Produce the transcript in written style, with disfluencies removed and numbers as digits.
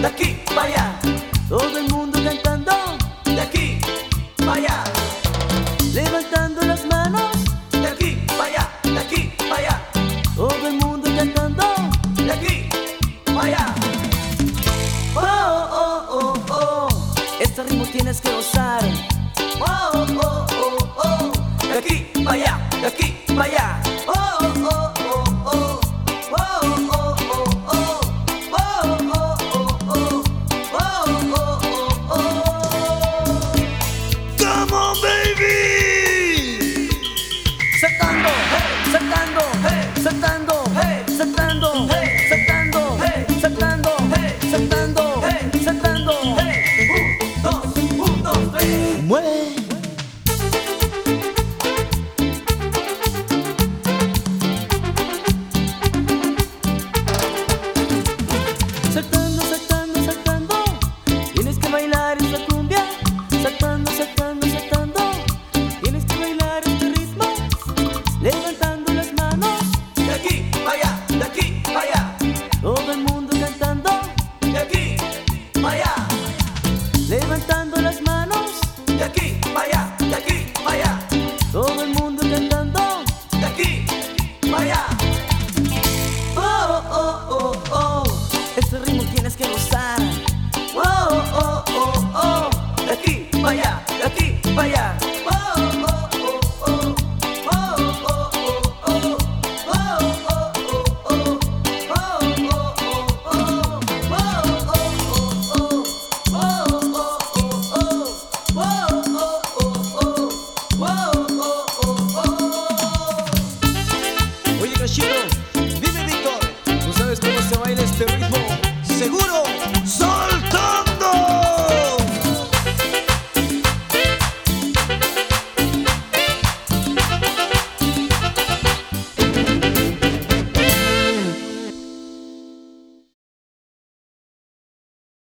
de aquí para allá. Todo el mundo cantando, De aquí para allá. levantando las manos. De aquí para allá. De aquí para allá. Todo el mundo cantando. De aquí para allá. Oh, oh, oh, oh. Este ritmo tienes que gozar. Oh, oh, oh, oh. De aquí para allá. De aquí para allá. Oh, oh, oh, oh. Oh, oh, oh, oh. Oh, oh, oh, oh. Oh, oh, oh, oh. Come on, baby. Saltando, Hey, saltando, hey, saltando. hey.